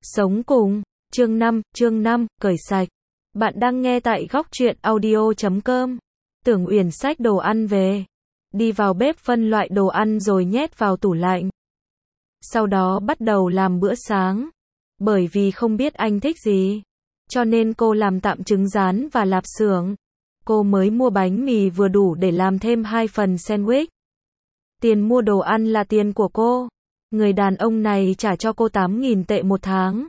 Sống cùng, chương 5, cởi sạch. Bạn đang nghe tại góc truyện audio.com. Tưởng Uyển xách đồ ăn về, đi vào bếp phân loại đồ ăn rồi nhét vào tủ lạnh. Sau đó bắt đầu làm bữa sáng. Bởi vì không biết anh thích gì, cho nên cô làm tạm trứng rán và lạp xưởng. Cô mới mua bánh mì vừa đủ để làm thêm 2 phần sandwich. Tiền mua đồ ăn là tiền của cô. Người đàn ông này trả cho cô 8.000 tệ một tháng.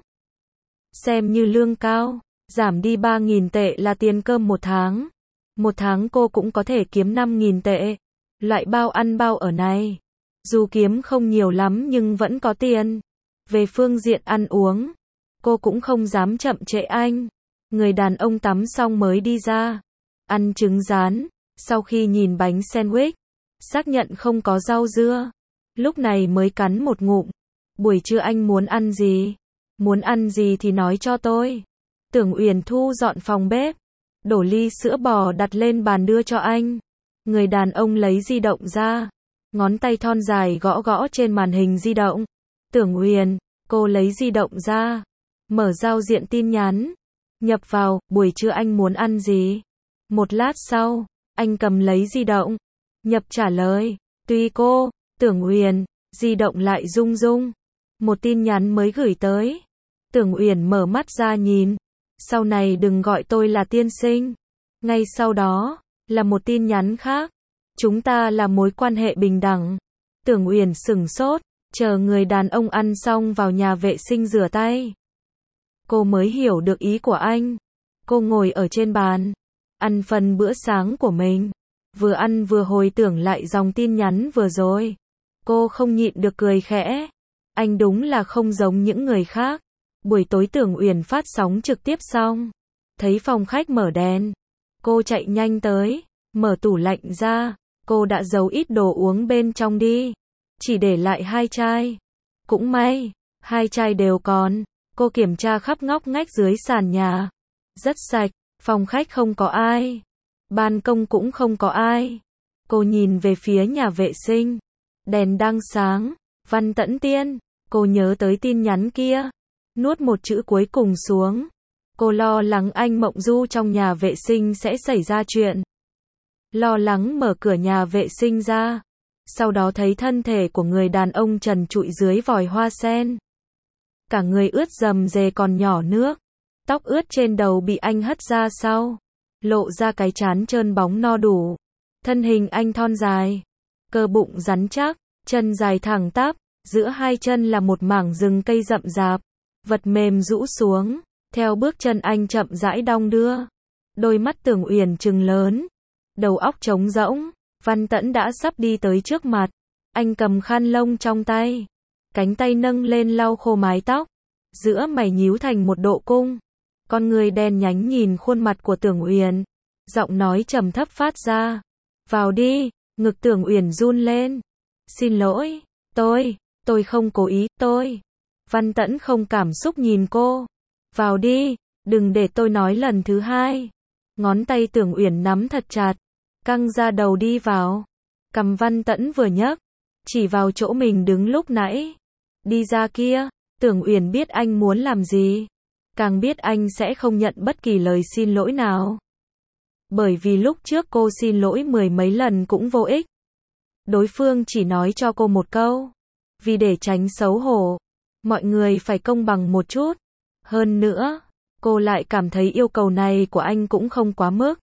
Xem như lương cao, giảm đi 3.000 tệ là tiền cơm một tháng. Một tháng cô cũng có thể kiếm 5.000 tệ. Loại bao ăn bao ở này, dù kiếm không nhiều lắm nhưng vẫn có tiền. Về phương diện ăn uống, cô cũng không dám chậm trễ anh. Người đàn ông tắm xong mới đi ra, ăn trứng rán, sau khi nhìn bánh sandwich, xác nhận không có rau dưa, lúc này mới cắn một ngụm. Buổi trưa anh muốn ăn gì? Muốn ăn gì thì nói cho tôi. Tưởng Uyển thu dọn phòng bếp, đổ ly sữa bò đặt lên bàn đưa cho anh. Người đàn ông lấy di động ra, ngón tay thon dài gõ gõ trên màn hình di động. Tưởng Uyển, cô lấy di động ra, mở giao diện tin nhắn, nhập vào, buổi trưa anh muốn ăn gì? Một lát sau, anh cầm lấy di động, nhập trả lời, tùy cô. Tưởng Uyển, di động lại rung rung. Một tin nhắn mới gửi tới. Tưởng Uyển mở mắt ra nhìn, sau này đừng gọi tôi là tiên sinh. Ngay sau đó, là một tin nhắn khác, chúng ta là mối quan hệ bình đẳng. Tưởng Uyển sửng sốt, chờ người đàn ông ăn xong vào nhà vệ sinh rửa tay. Cô mới hiểu được ý của anh. Cô ngồi ở trên bàn, ăn phần bữa sáng của mình. Vừa ăn vừa hồi tưởng lại dòng tin nhắn vừa rồi. Cô không nhịn được cười khẽ. Anh đúng là không giống những người khác. Buổi tối Tưởng Uyển phát sóng trực tiếp xong, thấy phòng khách mở đèn, cô chạy nhanh tới, mở tủ lạnh ra, cô đã giấu ít đồ uống bên trong đi, chỉ để lại 2 chai. Cũng may, 2 chai đều còn. Cô kiểm tra khắp ngóc ngách dưới sàn nhà, rất sạch, phòng khách không có ai, ban công cũng không có ai. Cô nhìn về phía nhà vệ sinh, đèn đang sáng. Văn Tẫn Tiên, cô nhớ tới tin nhắn kia, nuốt một chữ cuối cùng xuống. Cô lo lắng anh Mộng Du trong nhà vệ sinh sẽ xảy ra chuyện. Lo lắng mở cửa nhà vệ sinh ra, sau đó thấy thân thể của người đàn ông trần trụi dưới vòi hoa sen. Cả người ướt rầm rề còn nhỏ nước, tóc ướt trên đầu bị anh hất ra sau, lộ ra cái trán trơn bóng no đủ. Thân hình anh thon dài, cơ bụng rắn chắc, chân dài thẳng tắp, giữa hai chân là một mảng rừng cây rậm rạp, vật mềm rũ xuống, theo bước chân anh chậm rãi đong đưa. Đôi mắt Tưởng Uyển trừng lớn, đầu óc trống rỗng. Văn Tẫn đã sắp đi tới trước mặt, anh cầm khăn lông trong tay, cánh tay nâng lên lau khô mái tóc, giữa mày nhíu thành một độ cung, con người đen nhánh nhìn khuôn mặt của Tưởng Uyển, giọng nói trầm thấp phát ra, vào đi. Ngực Tưởng Uyển run lên, xin lỗi, tôi không cố ý, tôi. Văn Tẫn không cảm xúc nhìn cô, vào đi, đừng để tôi nói lần thứ hai. Ngón tay Tưởng Uyển nắm thật chặt, căng ra đầu đi vào. Cầm Văn Tẫn vừa nhấc, chỉ vào chỗ mình đứng lúc nãy. Đi ra kia. Tưởng Uyển biết anh muốn làm gì, càng biết anh sẽ không nhận bất kỳ lời xin lỗi nào. Bởi vì lúc trước cô xin lỗi 10 mấy lần cũng vô ích. Đối phương chỉ nói cho cô một câu, vì để tránh xấu hổ, mọi người phải công bằng một chút. Hơn nữa, cô lại cảm thấy yêu cầu này của anh cũng không quá mức.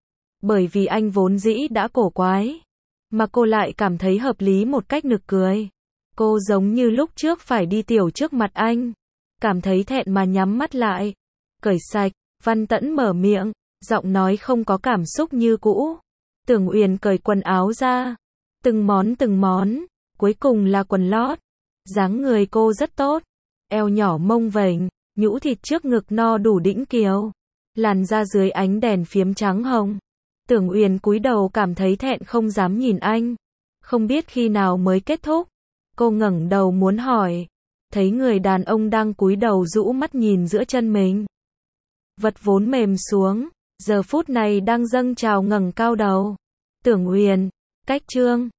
Bởi vì anh vốn dĩ đã cổ quái, mà cô lại cảm thấy hợp lý một cách nực cười. Cô giống như lúc trước phải đi tiểu trước mặt anh, cảm thấy thẹn mà nhắm mắt lại. Cởi sạch, Văn Tẫn mở miệng, giọng nói không có cảm xúc như cũ. Tưởng Uyển cởi quần áo ra, từng món, cuối cùng là quần lót. Dáng người cô rất tốt, eo nhỏ mông vểnh, nhũ thịt trước ngực no đủ đĩnh kiều, làn da dưới ánh đèn phiếm trắng hồng. Tưởng Uyển cúi đầu cảm thấy thẹn không dám nhìn anh. Không biết khi nào mới kết thúc. Cô ngẩng đầu muốn hỏi, thấy người đàn ông đang cúi đầu rũ mắt nhìn giữa chân mình. Vật vốn mềm xuống, giờ phút này đang dâng trào ngẩng cao đầu. Tưởng Uyển, cách chương